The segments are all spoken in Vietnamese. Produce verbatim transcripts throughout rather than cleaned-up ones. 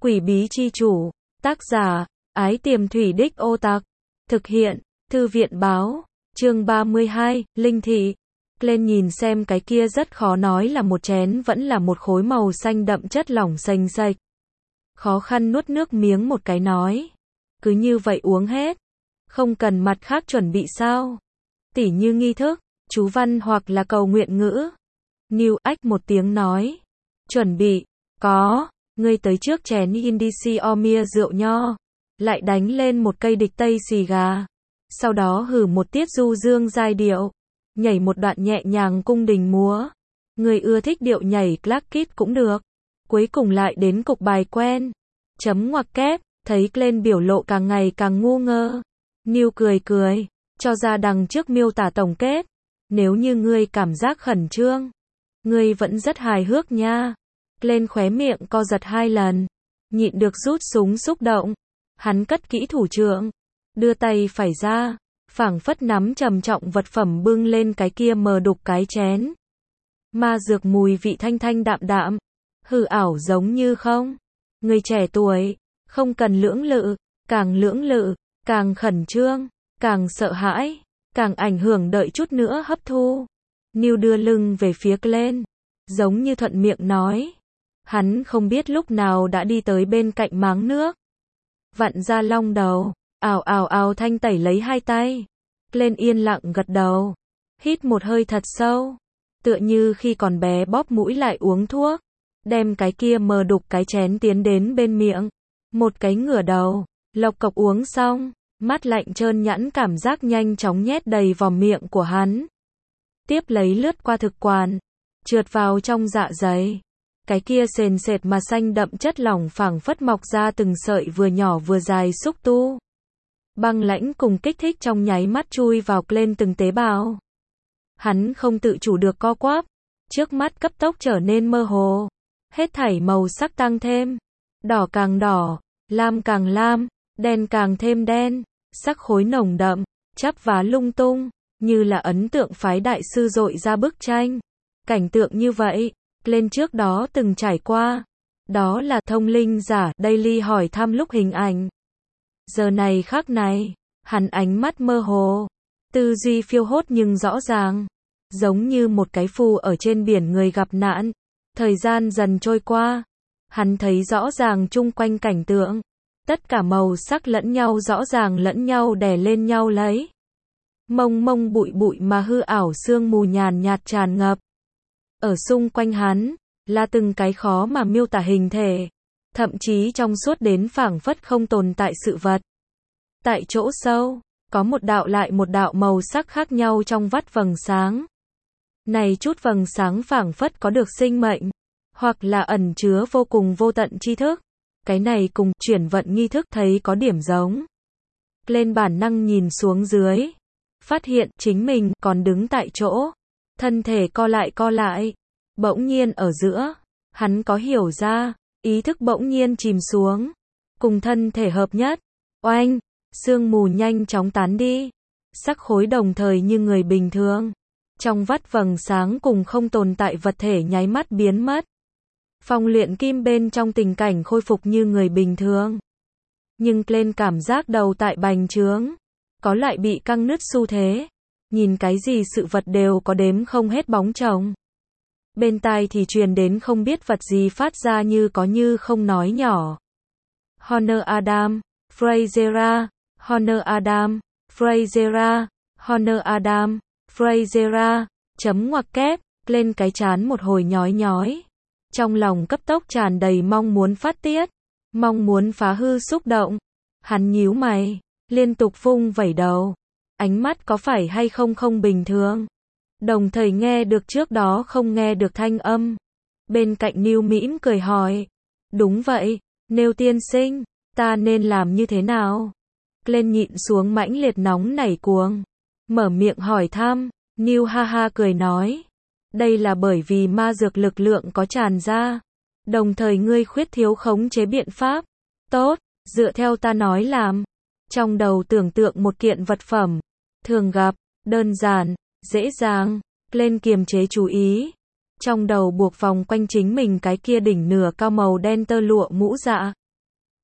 Quỷ bí chi chủ. Tác giả, Ái Tiềm Thủy Đích Ô Tặc. Thực hiện, Thư viện báo. Chương ba mươi hai, Linh Thị. Lên nhìn xem cái kia rất khó nói là một chén vẫn là một khối màu xanh đậm chất lỏng xanh xạch. Khó khăn nuốt nước miếng một cái nói. Cứ như vậy uống hết. Không cần mặt khác chuẩn bị sao? Tỉ như nghi thức, chú văn hoặc là cầu nguyện ngữ. New ách một tiếng nói. Chuẩn bị, có, ngươi tới trước chén Indisiomia rượu nho. Lại đánh lên một cây địch tây xì gà. Sau đó hử một tiết du dương giai điệu. Nhảy một đoạn nhẹ nhàng cung đình múa. Người ưa thích điệu nhảy clack kit cũng được. Cuối cùng lại đến cục bài quen. Chấm ngoặc kép, thấy Glenn biểu lộ càng ngày càng ngu ngơ. New cười cười, cho ra đằng trước miêu tả tổng kết. Nếu như ngươi cảm giác khẩn trương, ngươi vẫn rất hài hước nha. Glenn khóe miệng co giật hai lần, nhịn được rút súng xúc động. Hắn cất kỹ thủ trưởng, đưa tay phải ra, phảng phất nắm trầm trọng vật phẩm bưng lên cái kia mờ đục cái chén. Ma dược mùi vị thanh thanh đạm đạm, hư ảo giống như không. Người trẻ tuổi, không cần lưỡng lự, càng lưỡng lự, càng khẩn trương, càng sợ hãi, càng ảnh hưởng đợi chút nữa hấp thu. New đưa lưng về phía Glenn, giống như thuận miệng nói. Hắn không biết lúc nào đã đi tới bên cạnh máng nước. Vặn ra long đầu, ào ào ào thanh tẩy lấy hai tay. Glenn yên lặng gật đầu, hít một hơi thật sâu, tựa như khi còn bé bóp mũi lại uống thuốc, đem cái kia mờ đục cái chén tiến đến bên miệng, một cái ngửa đầu, lộc cộc uống xong, mát lạnh trơn nhẵn cảm giác nhanh chóng nhét đầy vào miệng của hắn. Tiếp lấy lướt qua thực quản, trượt vào trong dạ dày. Cái kia sền sệt mà xanh đậm chất lỏng phảng phất mọc ra từng sợi vừa nhỏ vừa dài xúc tu. Băng lãnh cùng kích thích trong nháy mắt chui vào lên từng tế bào. Hắn không tự chủ được co quắp, trước mắt cấp tốc trở nên mơ hồ. Hết thảy màu sắc tăng thêm, đỏ càng đỏ, lam càng lam, đen càng thêm đen, sắc khối nồng đậm, chắp vá lung tung, như là ấn tượng phái đại sư dội ra bức tranh. Cảnh tượng như vậy, lên trước đó từng trải qua. Đó là thông linh giả Daily hỏi thăm lúc hình ảnh. Giờ này khắc này, hắn ánh mắt mơ hồ, tư duy phiêu hốt nhưng rõ ràng, giống như một cái phù ở trên biển người gặp nạn. Thời gian dần trôi qua, hắn thấy rõ ràng chung quanh cảnh tượng, tất cả màu sắc lẫn nhau rõ ràng lẫn nhau đè lên nhau lấy. Mông mông bụi bụi mà hư ảo sương mù nhàn nhạt tràn ngập. Ở xung quanh hắn, là từng cái khó mà miêu tả hình thể, thậm chí trong suốt đến phảng phất không tồn tại sự vật. Tại chỗ sâu, có một đạo lại một đạo màu sắc khác nhau trong vắt vầng sáng. Này chút vầng sáng phảng phất có được sinh mệnh, hoặc là ẩn chứa vô cùng vô tận tri thức. Cái này cùng chuyển vận nghi thức thấy có điểm giống. Lên bản năng nhìn xuống dưới, phát hiện chính mình còn đứng tại chỗ, thân thể co lại co lại. Bỗng nhiên ở giữa, hắn có hiểu ra, ý thức bỗng nhiên chìm xuống, cùng thân thể hợp nhất. Oanh, sương mù nhanh chóng tán đi, sắc khối đồng thời như người bình thường. Trong vắt vầng sáng cùng không tồn tại vật thể nháy mắt biến mất. Phong luyện kim bên trong tình cảnh khôi phục như người bình thường. Nhưng lên cảm giác đầu tại bành trướng, có loại bị căng nứt xu thế. Nhìn cái gì sự vật đều có đếm không hết bóng chồng. Bên tai thì truyền đến không biết vật gì phát ra như có như không nói nhỏ. Honor Adam, Frasera, Honor Adam, Frasera, Honor Adam, Frasera, chấm ngoặc kép, lên cái chán một hồi nhói nhói. Trong lòng cấp tốc tràn đầy mong muốn phát tiết, mong muốn phá hư xúc động. Hắn nhíu mày, liên tục vung vẩy đầu. Ánh mắt có phải hay không không bình thường. Đồng thời nghe được trước đó không nghe được thanh âm. Bên cạnh New mỉm cười hỏi. Đúng vậy, Nêu tiên sinh, ta nên làm như thế nào? Glenn nhịn xuống mãnh liệt nóng nảy cuồng. Mở miệng hỏi thăm, New ha ha cười nói. Đây là bởi vì ma dược lực lượng có tràn ra. Đồng thời ngươi khuyết thiếu khống chế biện pháp. Tốt, dựa theo ta nói làm. Trong đầu tưởng tượng một kiện vật phẩm. Thường gặp, đơn giản, dễ dàng, lên kiềm chế chú ý. Trong đầu buộc vòng quanh chính mình cái kia đỉnh nửa cao màu đen tơ lụa mũ dạ.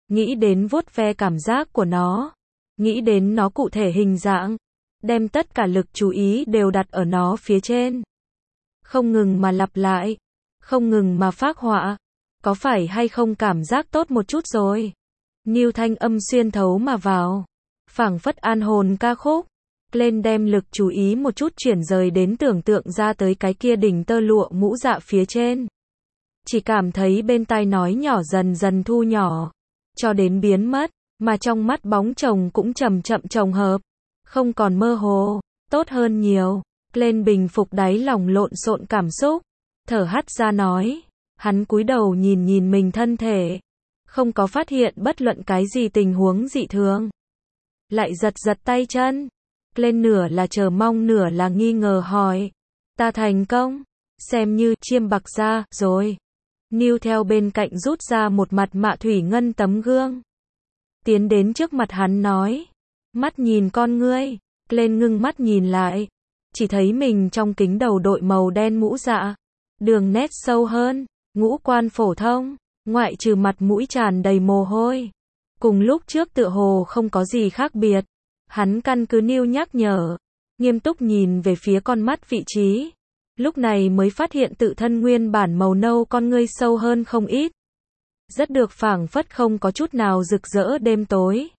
nghĩ đến vuốt ve cảm giác của nó, nghĩ đến nó cụ thể hình dạng, đem tất cả lực chú ý đều đặt ở nó phía trên. Không ngừng mà lặp lại, không ngừng mà phác họa. Có phải hay không cảm giác tốt một chút rồi? Nưu thanh âm xuyên thấu mà vào, phảng phất an hồn ca khúc. Lên đem lực chú ý một chút chuyển rời đến tưởng tượng ra tới cái kia đỉnh tơ lụa mũ dạ phía trên. Chỉ cảm thấy bên tai nói nhỏ dần dần thu nhỏ, cho đến biến mất, mà trong mắt bóng chồng cũng chậm chậm chồng hợp, không còn mơ hồ, tốt hơn nhiều. Lên bình phục đáy lòng lộn xộn cảm xúc, thở hắt ra nói, hắn cúi đầu nhìn nhìn mình thân thể, không có phát hiện bất luận cái gì tình huống dị thường. Lại giật giật tay chân, lên nửa là chờ mong nửa là nghi ngờ hỏi, ta thành công, xem như chiêm bạc ra rồi. Nưu theo bên cạnh rút ra một mặt mạ thủy ngân tấm gương, tiến đến trước mặt hắn nói, mắt nhìn con ngươi. Lên ngưng mắt nhìn lại, chỉ thấy mình trong kính đầu đội màu đen mũ dạ, đường nét sâu hơn, ngũ quan phổ thông, ngoại trừ mặt mũi tràn đầy mồ hôi, cùng lúc trước tựa hồ không có gì khác biệt. Hắn căn cứ Nưu nhắc nhở, nghiêm túc nhìn về phía con mắt vị trí, lúc này mới phát hiện tự thân nguyên bản màu nâu con ngươi sâu hơn không ít, rất được phảng phất không có chút nào rực rỡ đêm tối,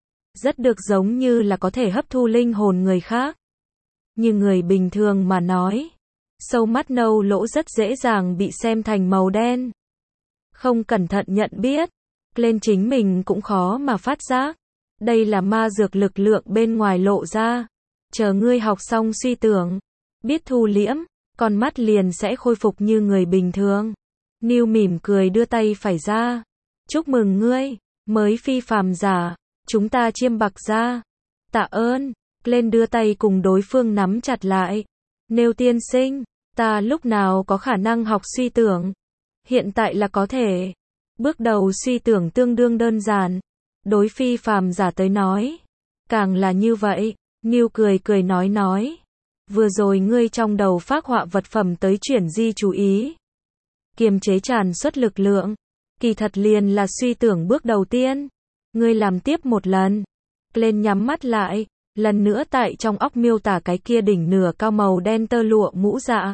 rất được giống như là có thể hấp thu linh hồn người khác. Như người bình thường mà nói, sâu mắt nâu lỗ rất dễ dàng bị xem thành màu đen. Không cẩn thận nhận biết, lên chính mình cũng khó mà phát giác. Đây là ma dược lực lượng bên ngoài lộ ra. Chờ ngươi học xong suy tưởng, biết thu liễm, con mắt liền sẽ khôi phục như người bình thường. Nưu mỉm cười đưa tay phải ra. Chúc mừng ngươi, mới phi phàm giả, chúng ta chiêm bạc ra. Tạ ơn. Lên đưa tay cùng đối phương nắm chặt lại. Nêu tiên sinh, ta lúc nào có khả năng học suy tưởng? Hiện tại là có thể. Bước đầu suy tưởng tương đương đơn giản. Đối phi phàm giả tới nói, càng là như vậy. Nưu cười cười nói nói. Vừa rồi ngươi trong đầu phác họa vật phẩm tới chuyển di chú ý, kiềm chế tràn xuất lực lượng, kỳ thật liền là suy tưởng bước đầu tiên. Ngươi làm tiếp một lần. Lên nhắm mắt lại, lần nữa tại trong óc miêu tả cái kia đỉnh nửa cao màu đen tơ lụa mũ dạ.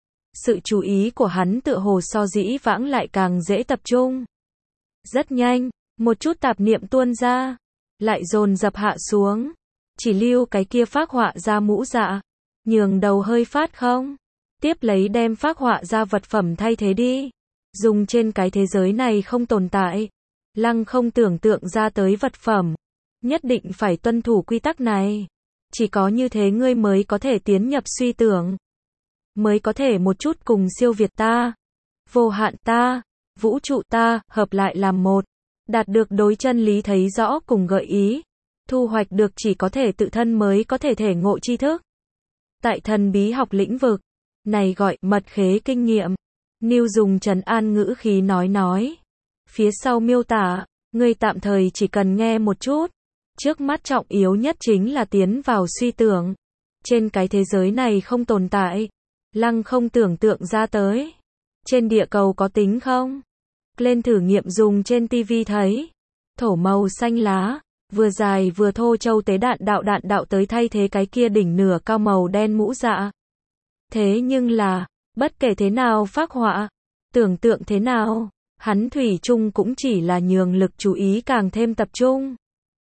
Sự chú ý của hắn tựa hồ so dĩ vãng lại càng dễ tập trung. Rất nhanh, một chút tạp niệm tuôn ra, lại dồn dập hạ xuống, chỉ lưu cái kia phác họa ra mũ dạ, nhường đầu hơi phát không, tiếp lấy đem phác họa ra vật phẩm thay thế đi, dùng trên cái thế giới này không tồn tại, lăng không tưởng tượng ra tới vật phẩm, nhất định phải tuân thủ quy tắc này, chỉ có như thế ngươi mới có thể tiến nhập suy tưởng, mới có thể một chút cùng siêu việt ta, vô hạn ta, vũ trụ ta, hợp lại làm một, đạt được đối chân lý thấy rõ cùng gợi ý, thu hoạch được chỉ có thể tự thân mới có thể thể ngộ tri thức. Tại thần bí học lĩnh vực, này gọi mật khế kinh nghiệm. Nưu dùng trấn an ngữ khí nói nói. Phía sau miêu tả, ngươi tạm thời chỉ cần nghe một chút. Trước mắt trọng yếu nhất chính là tiến vào suy tưởng. Trên cái thế giới này không tồn tại. Lăng không tưởng tượng ra tới. Trên địa cầu có tính không? Lên thử nghiệm dùng trên tivi thấy. Thổ màu xanh lá, vừa dài vừa thô châu tế đạn đạo đạn đạo tới thay thế cái kia đỉnh nửa cao màu đen mũ dạ. Thế nhưng là, bất kể thế nào phác họa, tưởng tượng thế nào, hắn thủy chung cũng chỉ là nhường lực chú ý càng thêm tập trung.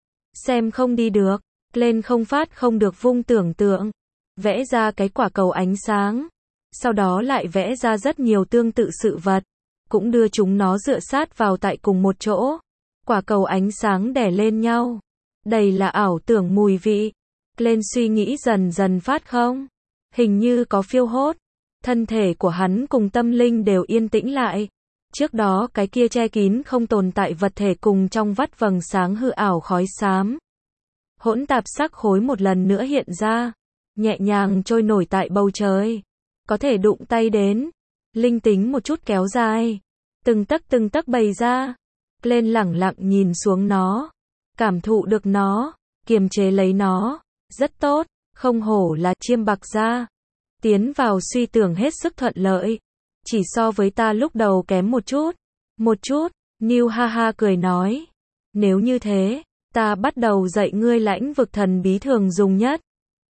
Xem không đi được, lên không phát không được vung tưởng tượng, vẽ ra cái quả cầu ánh sáng, sau đó lại vẽ ra rất nhiều tương tự sự vật, cũng đưa chúng nó dựa sát vào tại cùng một chỗ. Quả cầu ánh sáng đè lên nhau. Đây là ảo tưởng mùi vị. Lên suy nghĩ dần dần phát không? Hình như có phiêu hốt. Thân thể của hắn cùng tâm linh đều yên tĩnh lại. Trước đó cái kia che kín không tồn tại vật thể cùng trong vắt vầng sáng hư ảo khói xám. Hỗn tạp sắc khối một lần nữa hiện ra. Nhẹ nhàng trôi nổi tại bầu trời. Có thể đụng tay đến. Linh tính một chút kéo dài. Từng tấc từng tấc bày ra. Lên lẳng lặng nhìn xuống nó, cảm thụ được nó, kiềm chế lấy nó, rất tốt, không hổ là chiêm bạc gia. Tiến vào suy tưởng hết sức thuận lợi, chỉ so với ta lúc đầu kém một chút, một chút, Nưu ha ha cười nói, Nếu như thế, ta bắt đầu dạy ngươi lãnh vực thần bí thường dùng nhất.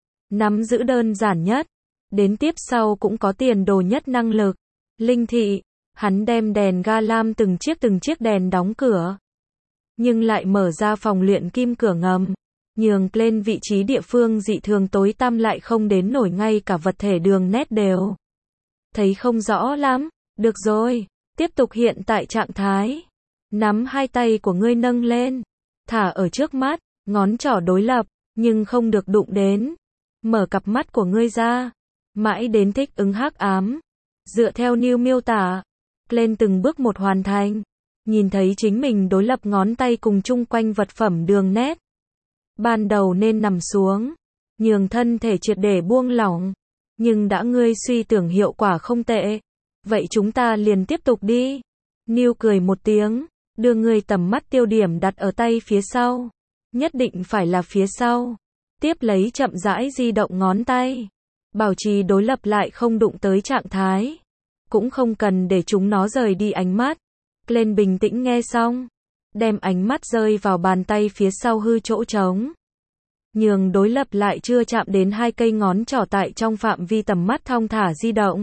Nắm giữ đơn giản nhất. Đến tiếp sau cũng có tiền đồ nhất năng lực. Linh thị, hắn đem đèn ga lam từng chiếc từng chiếc đèn đóng cửa. Nhưng lại mở ra phòng luyện kim cửa ngầm. Nhường lên vị trí địa phương dị thường tối tăm lại không đến nổi ngay cả vật thể đường nét đều. Thấy không rõ lắm. Được rồi, tiếp tục hiện tại trạng thái. Nắm hai tay của ngươi nâng lên. Thả ở trước mắt, ngón trỏ đối lập, nhưng không được đụng đến. Mở cặp mắt của ngươi ra. Mãi đến thích ứng hắc ám. Dựa theo như miêu tả. Lên từng bước một hoàn thành. Nhìn thấy chính mình đối lập ngón tay cùng chung quanh vật phẩm đường nét. Ban đầu nên nằm xuống. Nhường thân thể triệt để buông lỏng. Nhưng đã ngươi suy tưởng hiệu quả không tệ. Vậy chúng ta liền tiếp tục đi. Niu cười một tiếng. Đưa ngươi tầm mắt tiêu điểm đặt ở tay phía sau. Nhất định phải là phía sau. Tiếp lấy chậm rãi di động ngón tay. Bảo trì đối lập lại không đụng tới trạng thái. Cũng không cần để chúng nó rời đi ánh mắt. Lên bình tĩnh nghe xong. Đem ánh mắt rơi vào bàn tay phía sau hư chỗ trống. Nhường đối lập lại chưa chạm đến hai cây ngón trỏ tại trong phạm vi tầm mắt thong thả di động.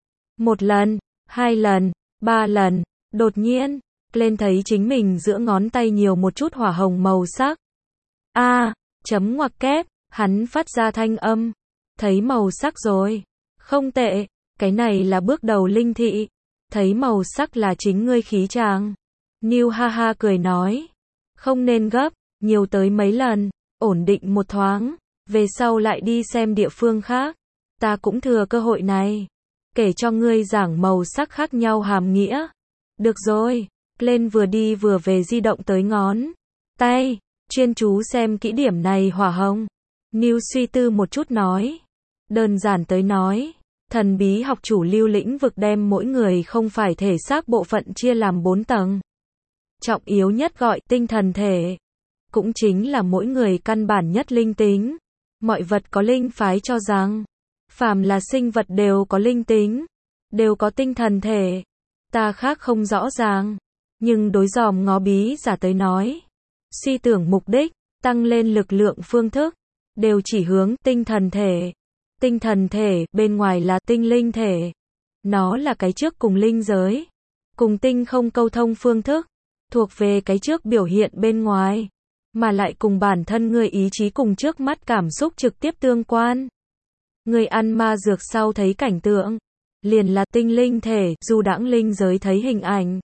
Một lần, hai lần, ba lần. Đột nhiên, lên thấy chính mình giữa ngón tay nhiều một chút hỏa hồng màu sắc. A, à, chấm ngoặc kép, hắn phát ra thanh âm. Thấy màu sắc rồi. Không tệ, cái này là bước đầu linh thị. Thấy màu sắc là chính ngươi khí tràng. Niu ha ha cười nói. Không nên gấp, nhiều tới mấy lần, ổn định một thoáng. Về sau lại đi xem địa phương khác. Ta cũng thừa cơ hội này. Kể cho ngươi giảng màu sắc khác nhau hàm nghĩa. Được rồi, lên vừa đi vừa về di động tới ngón tay. Chuyên chú xem kỹ điểm này hỏa hồng. Niu suy tư một chút nói. Đơn giản tới nói. Thần bí học chủ lưu lĩnh vực đem mỗi người không phải thể xác bộ phận chia làm bốn tầng. Trọng yếu nhất gọi tinh thần thể. Cũng chính là mỗi người căn bản nhất linh tính. Mọi vật có linh phái cho rằng. Phàm là sinh vật đều có linh tính. Đều có tinh thần thể. Ta khác không rõ ràng. Nhưng đối dòm ngó bí giả tới nói. Suy tưởng mục đích, tăng lên lực lượng phương thức. Đều chỉ hướng tinh thần thể. Tinh thần thể, bên ngoài là tinh linh thể. Nó là cái trước cùng linh giới. Cùng tinh không câu thông phương thức. Thuộc về cái trước biểu hiện bên ngoài. Mà lại cùng bản thân người ý chí cùng trước mắt cảm xúc trực tiếp tương quan. Người ăn ma dược sau thấy cảnh tượng. Liền là tinh linh thể, dù đãng linh giới thấy hình ảnh.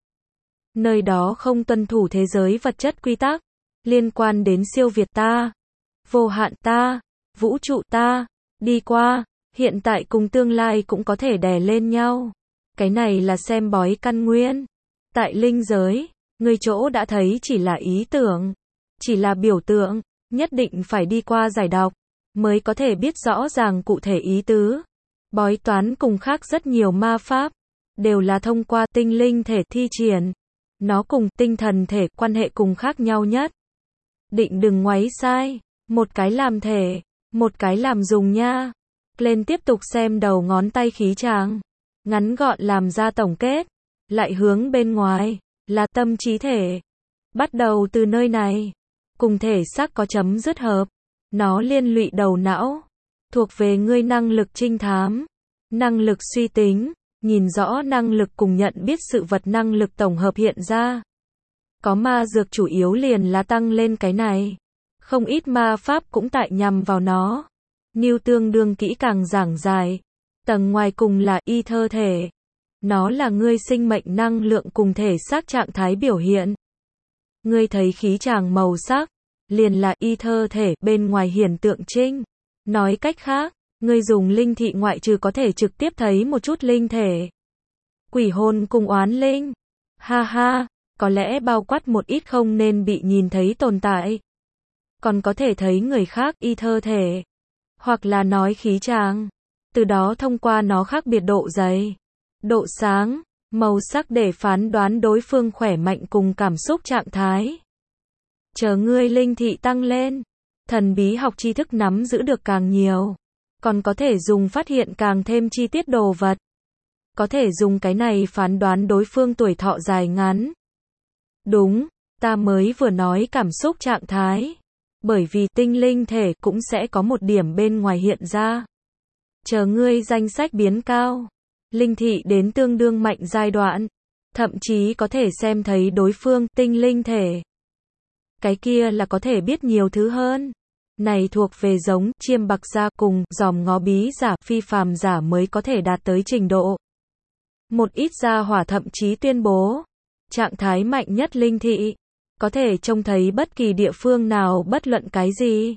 Nơi đó không tuân thủ thế giới vật chất quy tắc. Liên quan đến siêu việt ta. Vô hạn ta. Vũ trụ ta. Đi qua, hiện tại cùng tương lai cũng có thể đè lên nhau. Cái này là xem bói căn nguyên. Tại linh giới, người chỗ đã thấy chỉ là ý tưởng, chỉ là biểu tượng, nhất định phải đi qua giải đọc, mới có thể biết rõ ràng cụ thể ý tứ. Bói toán cùng khác rất nhiều ma pháp, đều là thông qua tinh linh thể thi triển. Nó cùng tinh thần thể quan hệ cùng khác nhau nhất. Định đừng ngoáy sai, một cái làm thể. Một cái làm dùng nha. Lên tiếp tục xem đầu ngón tay khí tràng. Ngắn gọn làm ra tổng kết. Lại hướng bên ngoài. Là tâm trí thể. Bắt đầu từ nơi này. Cùng thể xác có chấm dứt hợp. Nó liên lụy đầu não. Thuộc về ngươi năng lực trinh thám. Năng lực suy tính. Nhìn rõ năng lực cùng nhận biết sự vật năng lực tổng hợp hiện ra. Có ma dược chủ yếu liền là tăng lên cái này. Không ít ma pháp cũng tại nhằm vào nó. Niu tương đương kỹ càng giảng giải. Tầng ngoài cùng là y thơ thể. Nó là ngươi sinh mệnh năng lượng cùng thể xác trạng thái biểu hiện. Ngươi thấy khí tràng màu sắc, liền là y thơ thể bên ngoài hiển tượng trinh. Nói cách khác, ngươi dùng linh thị ngoại trừ có thể trực tiếp thấy một chút linh thể. Quỷ hồn cùng oán linh. Ha ha, có lẽ bao quát một ít không nên bị nhìn thấy tồn tại. Còn có thể thấy người khác y thơ thể. Hoặc là nói khí tràng. Từ đó thông qua nó khác biệt độ dày, độ sáng, màu sắc để phán đoán đối phương khỏe mạnh cùng cảm xúc trạng thái. Chờ ngươi linh thị tăng lên. Thần bí học tri thức nắm giữ được càng nhiều. Còn có thể dùng phát hiện càng thêm chi tiết đồ vật. Có thể dùng cái này phán đoán đối phương tuổi thọ dài ngắn. Đúng, Ta mới vừa nói cảm xúc trạng thái. Bởi vì tinh linh thể cũng sẽ có một điểm bên ngoài hiện ra. Chờ ngươi danh sách biến cao, linh thị đến tương đương mạnh giai đoạn, thậm chí có thể xem thấy đối phương tinh linh thể. Cái kia là có thể biết nhiều thứ hơn. Này thuộc về giống chiêm bạc gia cùng dòm ngó bí giả, phi phàm giả mới có thể đạt tới trình độ. Một ít gia hỏa thậm chí tuyên bố, trạng thái mạnh nhất linh thị, có thể trông thấy bất kỳ địa phương nào bất luận cái gì.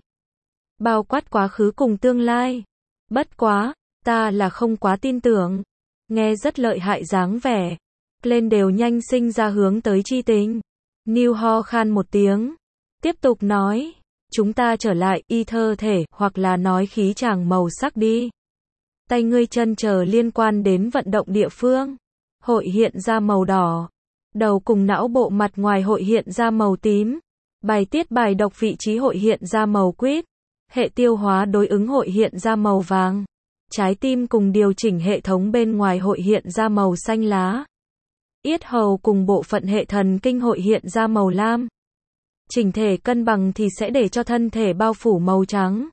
Bao quát quá khứ cùng tương lai. Bất quá, ta là không quá tin tưởng. Nghe rất lợi hại dáng vẻ. Lên đều nhanh sinh ra hướng tới chi tình. Neil ho khan một tiếng. Tiếp tục nói. Chúng ta trở lại y thơ thể hoặc là nói khí tràng màu sắc đi. Tay ngươi chân chờ liên quan đến vận động địa phương. Hội hiện ra màu đỏ. Đầu cùng não bộ mặt ngoài hội hiện ra màu tím. Bài tiết bài độc vị trí hội hiện ra màu quýt. Hệ tiêu hóa đối ứng hội hiện ra màu vàng. Trái tim cùng điều chỉnh hệ thống bên ngoài hội hiện ra màu xanh lá. Yết hầu cùng bộ phận hệ thần kinh hội hiện ra màu lam. Chỉnh thể cân bằng thì sẽ để cho thân thể bao phủ màu trắng.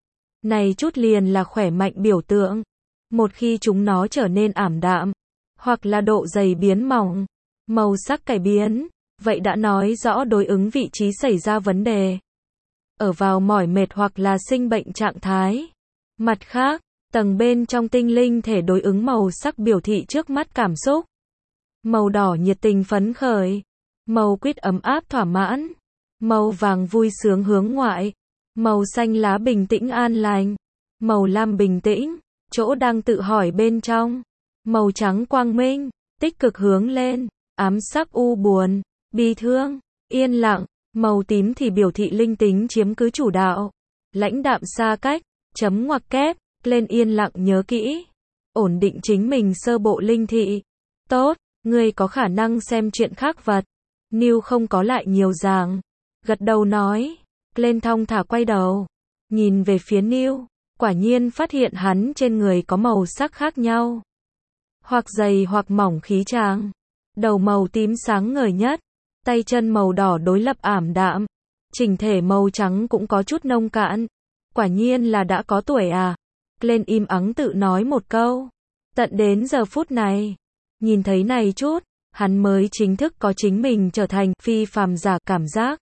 Này chút liền là khỏe mạnh biểu tượng. Một khi chúng nó trở nên ảm đạm, hoặc là độ dày biến mỏng, màu sắc cải biến, vậy đã nói rõ đối ứng vị trí xảy ra vấn đề. Ở vào mỏi mệt hoặc là sinh bệnh trạng thái. Mặt khác, tầng bên trong tinh linh thể đối ứng màu sắc biểu thị trước mắt cảm xúc. Màu đỏ nhiệt tình phấn khởi. Màu quýt ấm áp thỏa mãn. Màu vàng vui sướng hướng ngoại. Màu xanh lá bình tĩnh an lành. Màu lam bình tĩnh, chỗ đang tự hỏi bên trong. Màu trắng quang minh, tích cực hướng lên. Ám sắc u buồn, bi thương, yên lặng. Màu tím thì biểu thị linh tính chiếm cứ chủ đạo. Lãnh đạm xa cách, chấm ngoặc kép, lên yên lặng nhớ kỹ. Ổn định chính mình sơ bộ linh thị. Tốt, ngươi có khả năng xem chuyện khác vật. Neil không có lại nhiều giảng. Gật đầu nói. Lên thong thả quay đầu. Nhìn về phía Neil. Quả nhiên phát hiện hắn trên người có màu sắc khác nhau. Hoặc dày hoặc mỏng khí tràng. Đầu màu tím sáng ngời nhất. Tay chân màu đỏ đối lập ảm đạm. Chỉnh thể màu trắng cũng có chút nông cạn. Quả nhiên là đã có tuổi à. Lên im ắng tự nói một câu. Tận đến giờ phút này. Nhìn thấy này chút. Hắn mới chính thức có chính mình trở thành phi phàm giả cảm giác.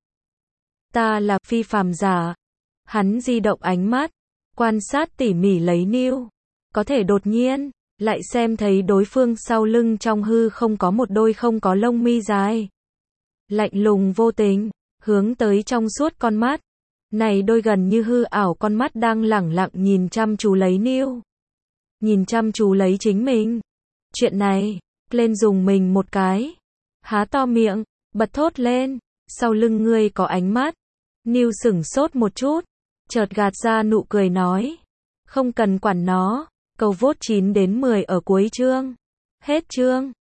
Ta là phi phàm giả. Hắn di động ánh mắt. Quan sát tỉ mỉ lấy Neil. Có thể đột nhiên. Lại xem thấy đối phương sau lưng trong hư không có một đôi không có lông mi dài. Lạnh lùng vô tình, hướng tới trong suốt con mắt. Này đôi gần như hư ảo con mắt đang lẳng lặng nhìn chăm chú lấy Neil. Nhìn chăm chú lấy chính mình. Chuyện này, lên dùng mình một cái. Há to miệng, bật thốt lên. Sau lưng ngươi có ánh mắt. Neil sửng sốt một chút. Chợt gạt ra nụ cười nói. Không cần quản nó. Câu vốt chín đến mười ở cuối chương. Hết chương.